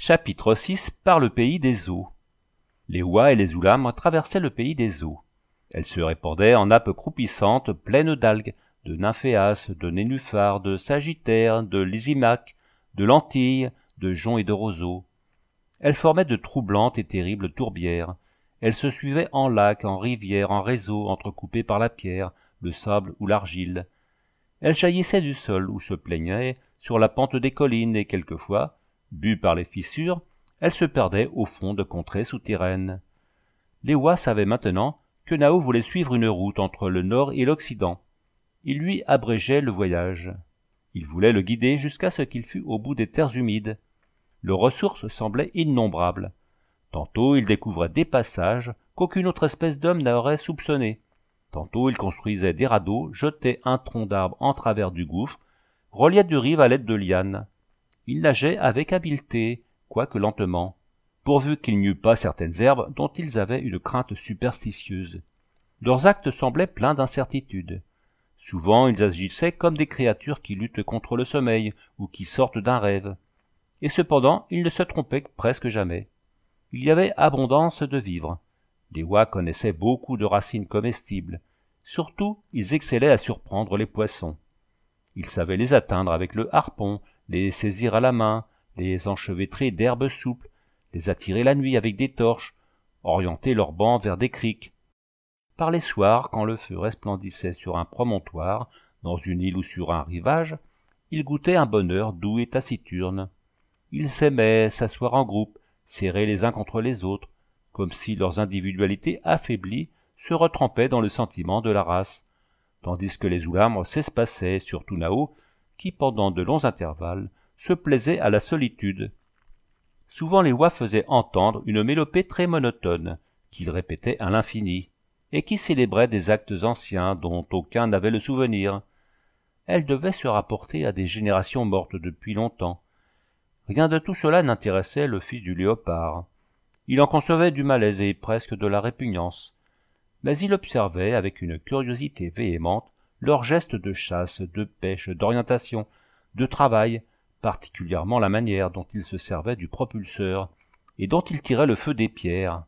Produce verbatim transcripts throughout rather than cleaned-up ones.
Chapitre six. Par le pays des eaux. Les Oies et les Ulamres traversaient le pays des eaux. Elles se répandaient en nappes croupissantes pleines d'algues, de nymphéas, de nénuphars, de sagittaires, de lysimaques, de lentilles, de joncs et de roseaux. Elles formaient de troublantes et terribles tourbières. Elles se suivaient en lacs, en rivières, en réseaux entrecoupés par la pierre, le sable ou l'argile. Elles jaillissaient du sol ou se plaignaient sur la pente des collines et quelquefois, bues par les fissures, elles se perdaient au fond de contrées souterraines. Les Oies savaient maintenant que Nao voulait suivre une route entre le nord et l'occident. Il lui abrégeait le voyage. Il voulait le guider jusqu'à ce qu'il fût au bout des terres humides. Leurs ressources semblaient innombrables. Tantôt il découvrait des passages qu'aucune autre espèce d'homme n'aurait soupçonnés. Tantôt il construisait des radeaux, jetait un tronc d'arbre en travers du gouffre, reliait deux rives à l'aide de lianes. Il nageait avec habileté, quoique lentement, pourvu qu'il n'y eût pas certaines herbes dont ils avaient une crainte superstitieuse. Leurs actes semblaient pleins d'incertitudes. Souvent ils agissaient comme des créatures qui luttent contre le sommeil ou qui sortent d'un rêve. Et cependant ils ne se trompaient presque jamais. Il y avait abondance de vivres. Les Oies connaissaient beaucoup de racines comestibles. Surtout, ils excellaient à surprendre les poissons. Ils savaient les atteindre avec le harpon, les saisir à la main, les enchevêtrer d'herbes souples, les attirer la nuit avec des torches, orienter leurs bancs vers des criques. Par les soirs, quand le feu resplendissait sur un promontoire, dans une île ou sur un rivage, ils goûtaient un bonheur doux et taciturne. Ils s'aimaient s'asseoir en groupe, serrés les uns contre les autres, comme si leurs individualités affaiblies se retrempaient dans le sentiment de la race, tandis que les Ulamres s'espaçaient, surtout Nao, qui, pendant de longs intervalles, se plaisait à la solitude. Souvent les Oies faisaient entendre une mélopée très monotone, qu'ils répétaient à l'infini, et qui célébrait des actes anciens dont aucun n'avait le souvenir. Elle devait se rapporter à des générations mortes depuis longtemps. Rien de tout cela n'intéressait le fils du léopard. Il en concevait du malaise et presque de la répugnance. Mais il observait avec une curiosité véhémente leurs gestes de chasse, de pêche, d'orientation, de travail, particulièrement la manière dont ils se servaient du propulseur et dont ils tiraient le feu des pierres.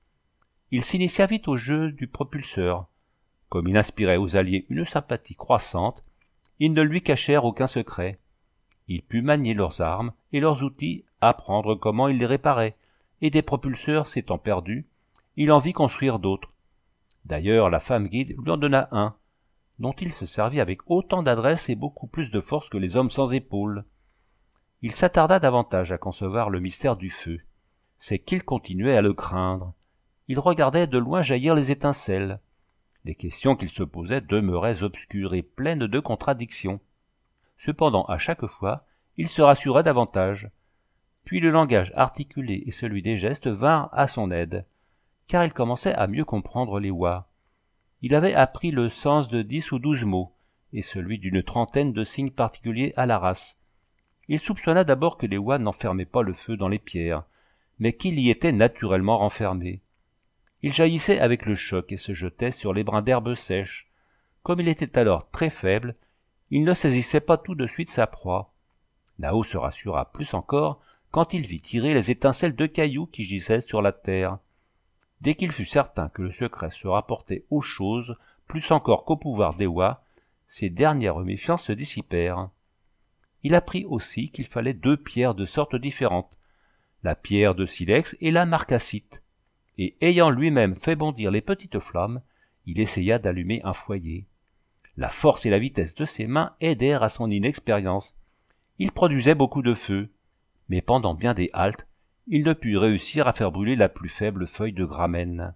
Il s'initia vite au jeu du propulseur. Comme il inspirait aux alliés une sympathie croissante, ils ne lui cachèrent aucun secret. Il put manier leurs armes et leurs outils, apprendre comment ils les réparaient, et des propulseurs s'étant perdus, il en vit construire d'autres. D'ailleurs, la femme guide lui en donna un, dont il se servit avec autant d'adresse et beaucoup plus de force que les hommes sans épaules. Il s'attarda davantage à concevoir le mystère du feu. C'est qu'il continuait à le craindre. Il regardait de loin jaillir les étincelles. Les questions qu'il se posait demeuraient obscures et pleines de contradictions. Cependant, à chaque fois, il se rassurait davantage. Puis le langage articulé et celui des gestes vinrent à son aide, car il commençait à mieux comprendre les Oies. Il avait appris le sens de dix ou douze mots, et celui d'une trentaine de signes particuliers à la race. Il soupçonna d'abord que les Oies n'enfermaient pas le feu dans les pierres, mais qu'il y était naturellement renfermé. Il jaillissait avec le choc et se jetait sur les brins d'herbe sèche. Comme il était alors très faible, il ne saisissait pas tout de suite sa proie. Nao se rassura plus encore quand il vit tirer les étincelles de cailloux qui gisaient sur la terre. Dès qu'il fut certain que le secret se rapportait aux choses plus encore qu'au pouvoir des Oies, ses dernières méfiances se dissipèrent. Il apprit aussi qu'il fallait deux pierres de sortes différentes, la pierre de silex et la marcassite, et ayant lui-même fait bondir les petites flammes, il essaya d'allumer un foyer. La force et la vitesse de ses mains aidèrent à son inexpérience. Il produisait beaucoup de feu, mais pendant bien des haltes, il ne put réussir à faire brûler la plus faible feuille de gramène.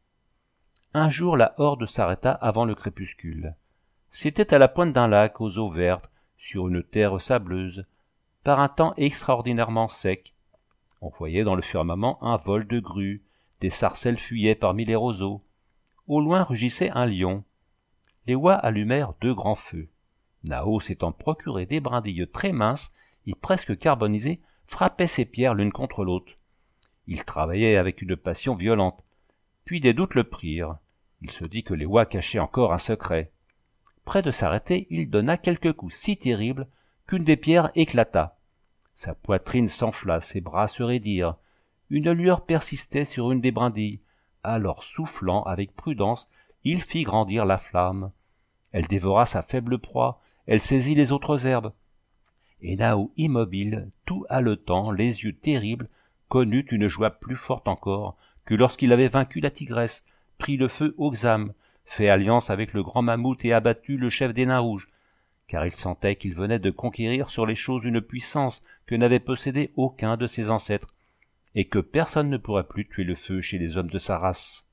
Un jour, la horde s'arrêta avant le crépuscule. C'était à la pointe d'un lac aux eaux vertes, sur une terre sableuse, par un temps extraordinairement sec. On voyait dans le firmament un vol de grues, des sarcelles fuyaient parmi les roseaux. Au loin rugissait un lion. Les Oies allumèrent deux grands feux. Nao, s'étant procuré des brindilles très minces et presque carbonisées, frappait ses pierres l'une contre l'autre. Il travaillait avec une passion violente. Puis des doutes le prirent. Il se dit que les Oies cachaient encore un secret. Près de s'arrêter, il donna quelques coups si terribles qu'une des pierres éclata. Sa poitrine s'enfla, ses bras se raidirent. Une lueur persistait sur une des brindilles. Alors, soufflant avec prudence, il fit grandir la flamme. Elle dévora sa faible proie, elle saisit les autres herbes. Et Nao, immobile, tout haletant, les yeux terribles, connut une joie plus forte encore que lorsqu'il avait vaincu la tigresse, pris le feu au Xam, fait alliance avec le grand mammouth et abattu le chef des nains rouges, car il sentait qu'il venait de conquérir sur les choses une puissance que n'avait possédée aucun de ses ancêtres, et que personne ne pourrait plus tuer le feu chez les hommes de sa race.